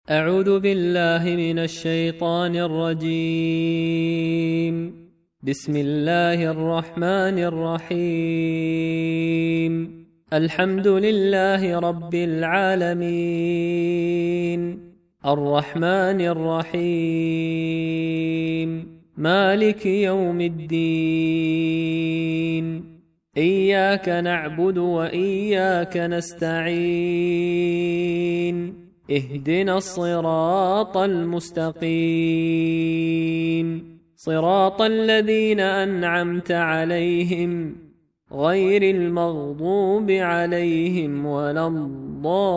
أعوذ بالله من الشيطان الرجيم. بسم الله الرحمن الرحيم. الحمد لله رب العالمين، الرحمن الرحيم، مالك يوم الدين. إياك نعبد وإياك نستعين، اهدنا الصراط المستقيم، صراط الذين أنعمت عليهم غير المغضوب عليهم ولا الضالين.